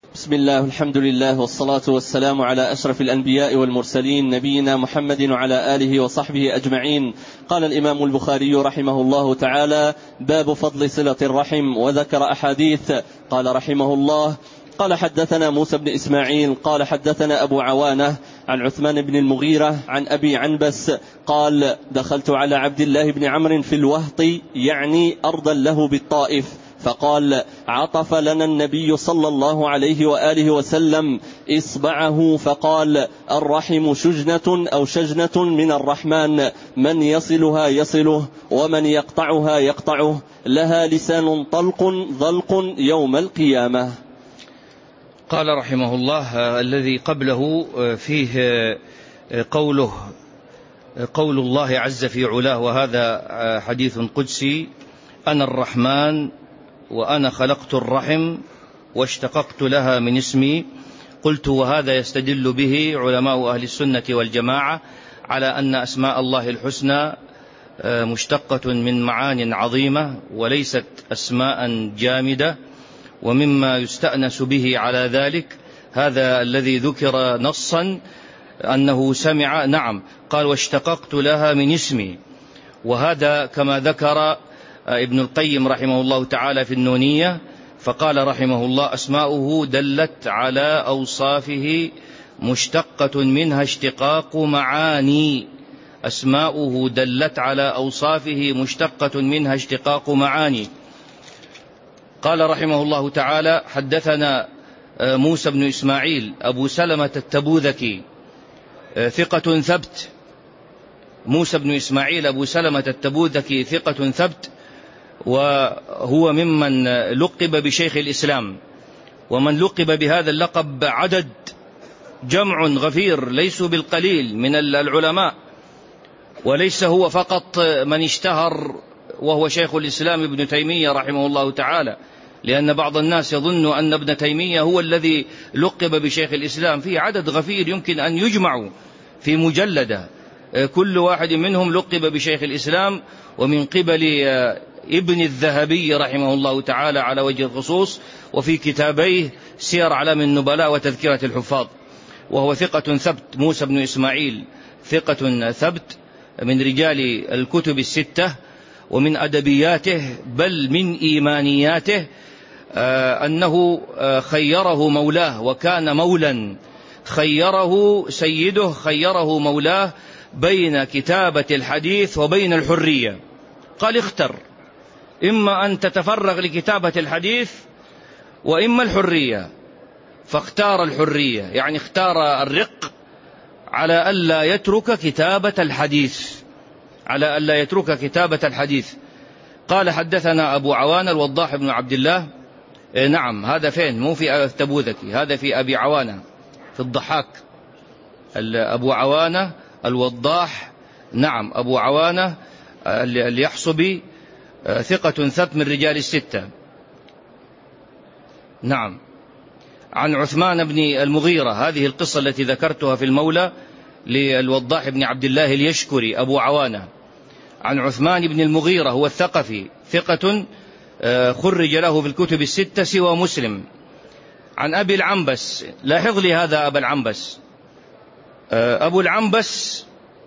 بسم الله الحمد لله والصلاة والسلام على أشرف الأنبياء والمرسلين نبينا محمد وعلى آله وصحبه أجمعين. قال الإمام البخاري رحمه الله تعالى: باب فضل صلة الرحم، وذكر أحاديث. قال رحمه الله: قال حدثنا موسى بن إسماعيل قال حدثنا أبو عوانة عن عثمان بن المغيرة عن أبي عنبس قال: دخلت على عبد الله بن عمرو في الوهط، يعني أرضا له بالطائف، فقال: عطف لنا النبي صلى الله عليه وآله وسلم إصبعه فقال: الرحم شجنة أو شجنة من الرحمن، من يصلها يصله ومن يقطعها يقطعه، لها لسان طلق ضلق يوم القيامة. قال رحمه الله: الذي قبله فيه قول الله عز في علاه، وهذا حديث قدسي: أنا الرحمن وأنا خلقت الرحم واشتققت لها من اسمي. قلت: وهذا يستدل به علماء أهل السنة والجماعة على أن أسماء الله الحسنى مشتقة من معان عظيمة وليست أسماء جامدة. ومما يستأنس به على ذلك هذا الذي ذكر نصا أنه سمع، نعم، قال: واشتققت لها من اسمي. وهذا كما ذكر ابن القيم رحمه الله تعالى في النونية، فقال رحمه الله: أسماؤه دلت على أوصافه مشتقة منها اشتقاق معاني. أسماؤه دلت على أوصافه مشتقة منها اشتقاق معاني. قال رحمه الله تعالى: حدثنا موسى بن إسماعيل أبو سلمة التبوذكي ثقة ثبت. موسى بن إسماعيل أبو سلمة التبوذكي ثقة ثبت، وهو ممن لقب بشيخ الإسلام، ومن لقب بهذا اللقب عدد جمع غفير ليسوا بالقليل من العلماء، وليس هو فقط من اشتهر وهو شيخ الإسلام ابن تيمية رحمه الله تعالى، لأن بعض الناس يظن أن ابن تيمية هو الذي لقب بشيخ الإسلام. في عدد غفير يمكن أن يجمعوا في مجلدة، كل واحد منهم لقب بشيخ الإسلام، ومن قبل ابن الذهبي رحمه الله تعالى على وجه الخصوص، وفي كتابيه سير أعلام النبلاء وتذكرة الحفاظ. وهو ثقة ثبت. موسى بن إسماعيل ثقة ثبت من رجال الكتب الستة، ومن أدبياته بل من إيمانياته أنه خيره مولاه، وكان مولا خيره سيده، خيره مولاه بين كتابة الحديث وبين الحرية. قال: اختر، إما أن تتفرغ لكتابة الحديث وإما الحرية. فاختار الحرية، يعني اختار الرق على ألا يترك كتابة الحديث، على ألا يترك كتابة الحديث. قال: حدثنا أبو عوانة الوضاح بن عبد الله. نعم، هذا فين؟ مو في التبوذكي، هذا في أبي عوانة في الضحاك. أبو عوانة الوضاح، نعم، أبو عوانة اليحصبي ثقة ثبت من رجال الستة. نعم. عن عثمان بن المغيرة، هذه القصة التي ذكرتها في المولى للوضاح بن عبد الله اليشكري أبو عوانة. عن عثمان بن المغيرة هو الثقفي ثقة خرج له في الكتب الستة سوى مسلم. عن أبي العنبس، لاحظ لي هذا أبا العنبس. أبو العنبس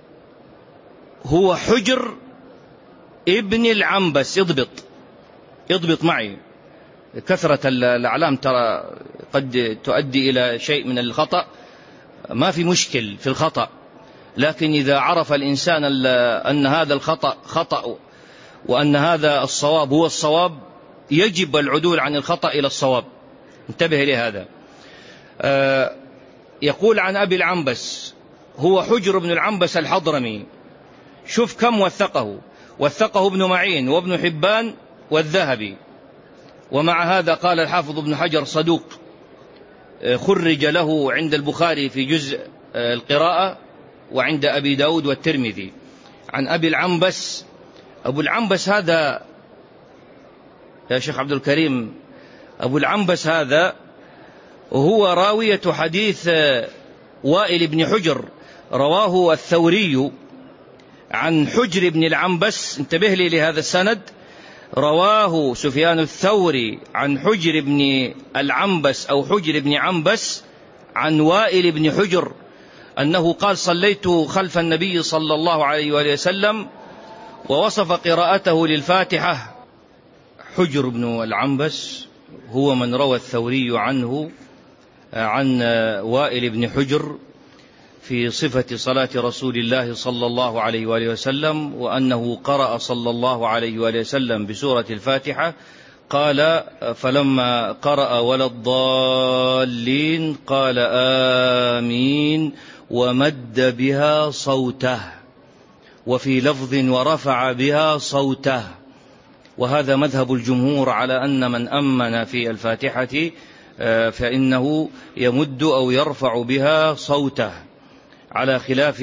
هو حجر ابن العنبس. اضبط معي، كثرة الأعلام ترى قد تؤدي إلى شيء من الخطأ. ما في مشكل في الخطأ، لكن إذا عرف الإنسان أن هذا الخطأ خطأ وأن هذا الصواب هو الصواب، يجب العدول عن الخطأ إلى الصواب. انتبه لهذا. يقول عن أبي العنبس هو حجر بن العنبس الحضرمي. شوف كم وثقه ابن معين وابن حبان والذهبي. ومع هذا قال الحافظ ابن حجر صدوق، خرج له عند البخاري في جزء القراءة وعند أبي داود والترمذي. عن أبي العنبس. أبو العنبس هذا يا شيخ عبد الكريم، أبو العنبس هذا هو راوية حديث وائل بن حجر، رواه الثوري عن حجر بن العنبس. انتبه لي لهذا السند. رواه سفيان الثوري عن حجر بن العنبس أو حجر بن عنبس عن وائل بن حجر أنه قال: صليت خلف النبي صلى الله عليه وآله وسلم، ووصف قراءته للفاتحة. حجر بن العنبس هو من روى الثوري عنه عن وائل بن حجر في صفة صلاة رسول الله صلى الله عليه وآله وسلم، وأنه قرأ صلى الله عليه وآله وسلم بسورة الفاتحة. قال: فلما قرأ ولا الضالين قال: آمين، ومد بها صوته، وفي لفظ: ورفع بها صوته. وهذا مذهب الجمهور على أن من أمن في الفاتحة فإنه يمد أو يرفع بها صوته، على خلاف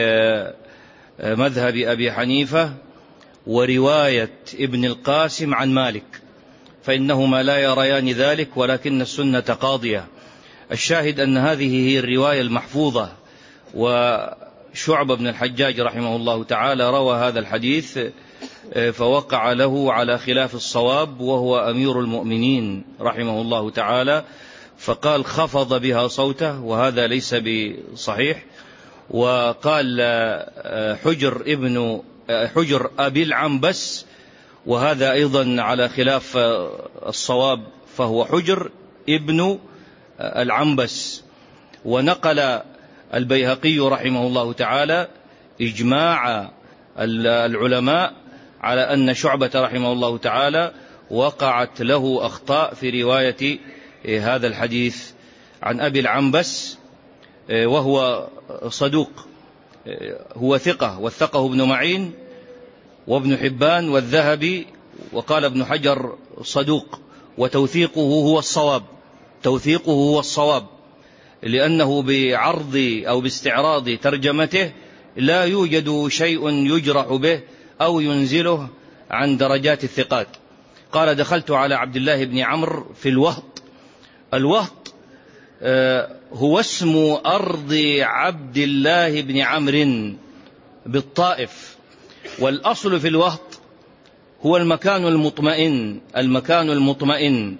مذهب أبي حنيفة ورواية ابن القاسم عن مالك، فإنهما لا يريان ذلك، ولكن السنة قاضية. الشاهد أن هذه هي الرواية المحفوظة. وشعبة بن الحجاج رحمه الله تعالى روى هذا الحديث فوقع له على خلاف الصواب، وهو أمير المؤمنين رحمه الله تعالى، فقال خفض بها صوته، وهذا ليس بصحيح. وقال حجر أبي العنبس، وهذا أيضا على خلاف الصواب، فهو حجر ابن العنبس. ونقل البيهقي رحمه الله تعالى إجماع العلماء على أن شعبة رحمه الله تعالى وقعت له أخطاء في رواية هذا الحديث عن أبي العنبس، وهو صدوق، هو ثقة، وثقه ابن معين وابن حبان والذهبي، وقال ابن حجر صدوق، وتوثيقه هو الصواب، توثيقه هو الصواب، لأنه بعرض أو باستعراض ترجمته لا يوجد شيء يجرح به أو ينزله عن درجات الثقات. قال: دخلت على عبد الله بن عمرو في الوهط. الوهط هو اسم أرض عبد الله بن عمرو بالطائف، والأصل في الوهط هو المكان المطمئن، المكان المطمئن.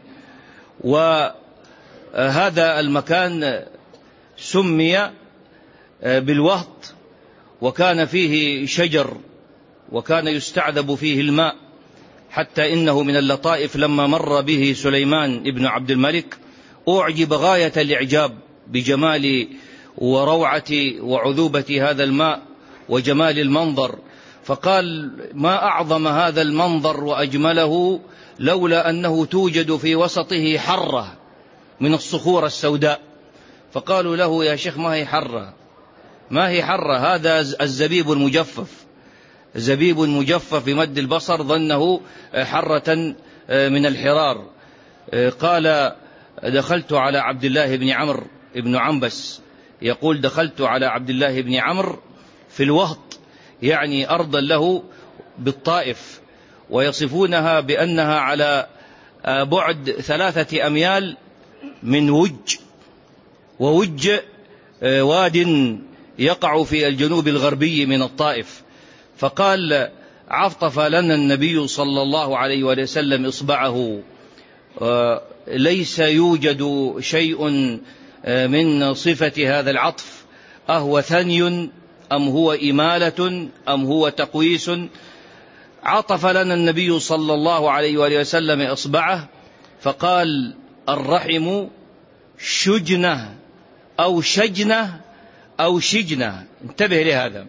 وهذا المكان سمي بالوهط، وكان فيه شجر، وكان يستعذب فيه الماء، حتى إنه من اللطائف لما مر به سليمان ابن عبد الملك أعجب غاية الإعجاب بجمال وروعة وعذوبة هذا الماء وجمال المنظر، فقال: ما أعظم هذا المنظر وأجمله لولا أنه توجد في وسطه حرة من الصخور السوداء. فقالوا له: يا شيخ، ما هي حرة؟ ما هي حرة؟ هذا الزبيب المجفف، زبيب مجفف بمد البصر، ظنه حرة من الحرار. قال: دخلت على عبد الله بن عمرو بن عنبس، يقول: دخلت على عبد الله بن عمرو في الوهط، يعني أرضا له بالطائف، ويصفونها بأنها على بعد 3 أميال من وج، ووج واد يقع في الجنوب الغربي من الطائف. فقال: عطف لنا النبي صلى الله عليه وسلم إصبعه، ليس يوجد شيء من صفة هذا العطف، أهو ثني أم هو إمالة أم هو تقويس؟ عطف لنا النبي صلى الله عليه وسلم إصبعه فقال: الرحم شجنة أو شجنة أو شجنة. انتبه لهذا،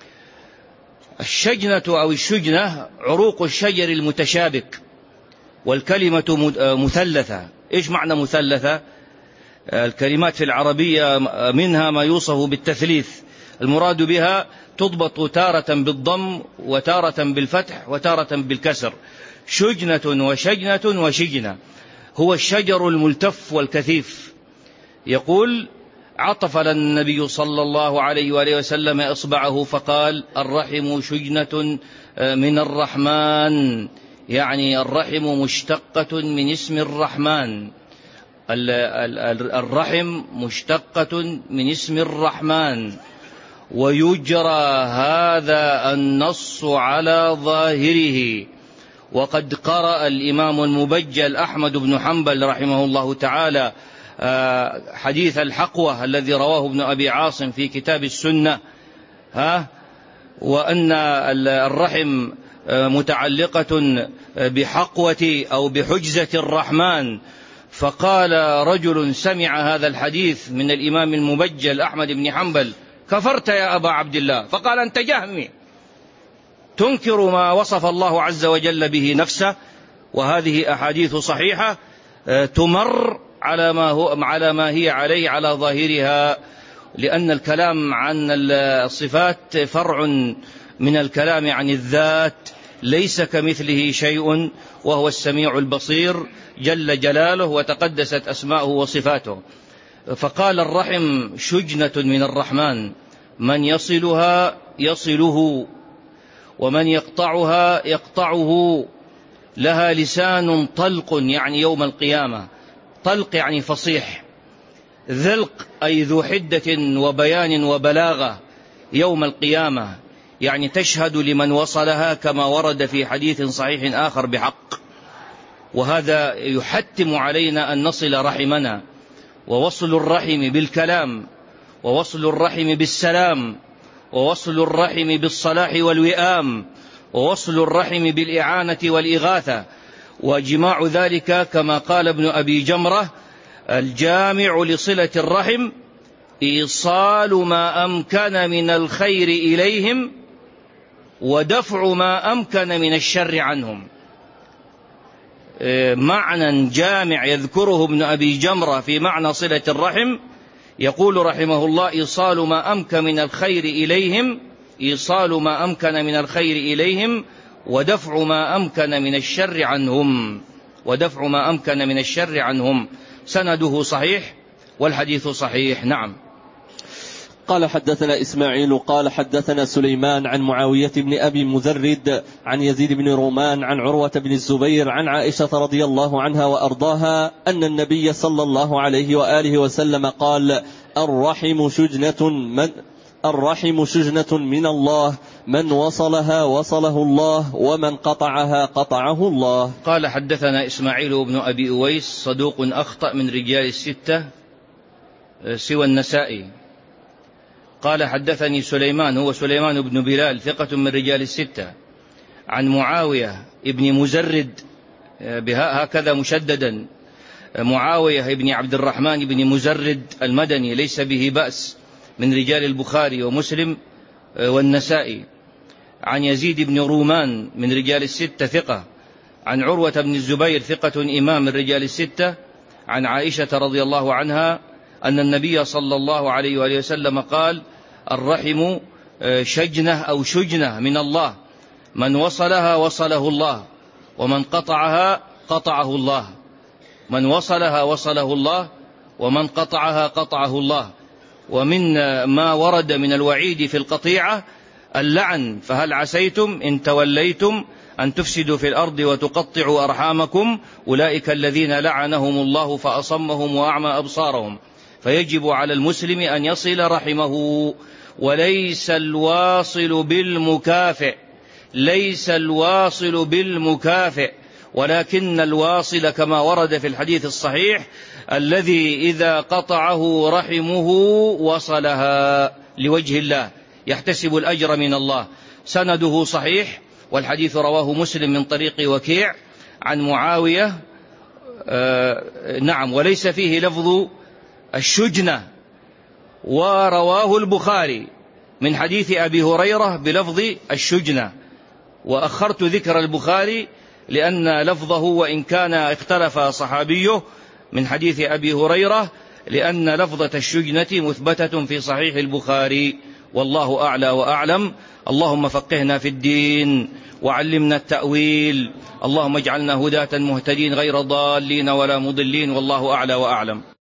الشجنة أو الشجنة عروق الشجر المتشابك، والكلمة مثلثة. إيش معنى مثلثة؟ الكلمات في العربية منها ما يوصف بالتثليث، المراد بها تضبط تارة بالضم وتارة بالفتح وتارة بالكسر. شجنة وشجنة وشجنة هو الشجر الملتف والكثيف. يقول: عطف لنا النبي صلى الله عليه وآله وسلم إصبعه فقال: الرحم شجنة من الرحمن، يعني الرحم مشتقة من اسم الرحمن، الرحم مشتقة من اسم الرحمن. ويجرى هذا النص على ظاهره، وقد قرأ الإمام المبجل أحمد بن حنبل رحمه الله تعالى حديث الحقوة الذي رواه ابن أبي عاصم في كتاب السنة، وأن الرحم متعلقة بحقوة أو بحجزة الرحمن. فقال رجل سمع هذا الحديث من الإمام المبجل أحمد بن حنبل: كفرت يا أبا عبد الله. فقال: أنت جهمي تنكر ما وصف الله عز وجل به نفسه، وهذه أحاديث صحيحة تمر على ما هي عليه على ظاهرها، لأن الكلام عن الصفات فرع من الكلام عن الذات، ليس كمثله شيء وهو السميع البصير جل جلاله وتقدست أسماؤه وصفاته. فقال: الرحم شجنة من الرحمن، من يصلها يصله، ومن يقطعها يقطعه، لها لسان طلق يعني يوم القيامة، طلق يعني فصيح، ذلق أي ذو حدة وبيان وبلاغة يوم القيامة، يعني تشهد لمن وصلها كما ورد في حديث صحيح آخر بحق. وهذا يحتم علينا أن نصل رحمنا، ووصل الرحم بالكلام، ووصل الرحم بالسلام، ووصل الرحم بالصلاح والوئام، ووصل الرحم بالإعانة والإغاثة، وجماع ذلك كما قال ابن أبي جمرة: الجامع لصلة الرحم إيصال ما أمكن من الخير إليهم ودفع ما أمكن من الشر عنهم. معنى جامع يذكره ابن أبي جمرة في معنى صلة الرحم، يقول رحمه الله: إيصال ما أمكن من الخير إليهم، إيصال ما أمكن من الخير إليهم ودفع ما أمكن من الشر عنهم، ودفع ما أمكن من الشر عنهم. سنده صحيح والحديث صحيح. نعم. قال: حدثنا إسماعيل قال حدثنا سليمان عن معاوية بن أبي مذرد عن يزيد بن رومان عن عروة بن الزبير عن عائشة رضي الله عنها وأرضاها أن النبي صلى الله عليه وآله وسلم قال: الرحم شجنة من الله، من وصلها وصله الله، ومن قطعها قطعه الله. قال: حدثنا إسماعيل بن أبي أويس صدوق أخطأ من رجال الستة سوى النسائي. قال: حدثني سليمان هو سليمان بن بلال ثقة من رجال الستة عن معاوية ابن مزرد هكذا مشددا، معاوية ابن عبد الرحمن بن مزرد المدني ليس به بأس، من رجال البخاري ومسلم والنسائي. عن يزيد بن رومان من رجال الستة ثقة، عن عروة بن الزبير ثقة إمام من رجال الستة، عن عائشة رضي الله عنها أن النبي صلى الله عليه وآله وسلم قال: الرحم شجنة أو شجنة من الله، من وصلها وصله الله، ومن قطعها قطعه الله. من وصلها وصله الله، ومن قطعها قطعه الله. ومن ما ورد من الوعيد في القطيعة اللعن: فهل عسيتم إن توليتم أن تفسدوا في الأرض وتقطعوا أرحامكم، أولئك الذين لعنهم الله فأصمهم وأعمى أبصارهم. فيجب على المسلم أن يصل رحمه، وليس الواصل بالمكافئ، ليس الواصل بالمكافئ، ولكن الواصل كما ورد في الحديث الصحيح الذي إذا قطعه رحمه وصلها لوجه الله يحتسب الأجر من الله. سنده صحيح والحديث رواه مسلم من طريق وكيع عن معاوية. نعم، وليس فيه لفظ الشجنة. ورواه البخاري من حديث أبي هريرة بلفظ الشجنة، وأخرت ذكر البخاري لأن لفظه وإن كان اختلف صحابيه من حديث أبي هريرة، لأن لفظة الشجنة مثبتة في صحيح البخاري، والله أعلى وأعلم. اللهم فقهنا في الدين وعلمنا التأويل، اللهم اجعلنا هداة مهتدين غير ضالين ولا مضلين، والله أعلى وأعلم.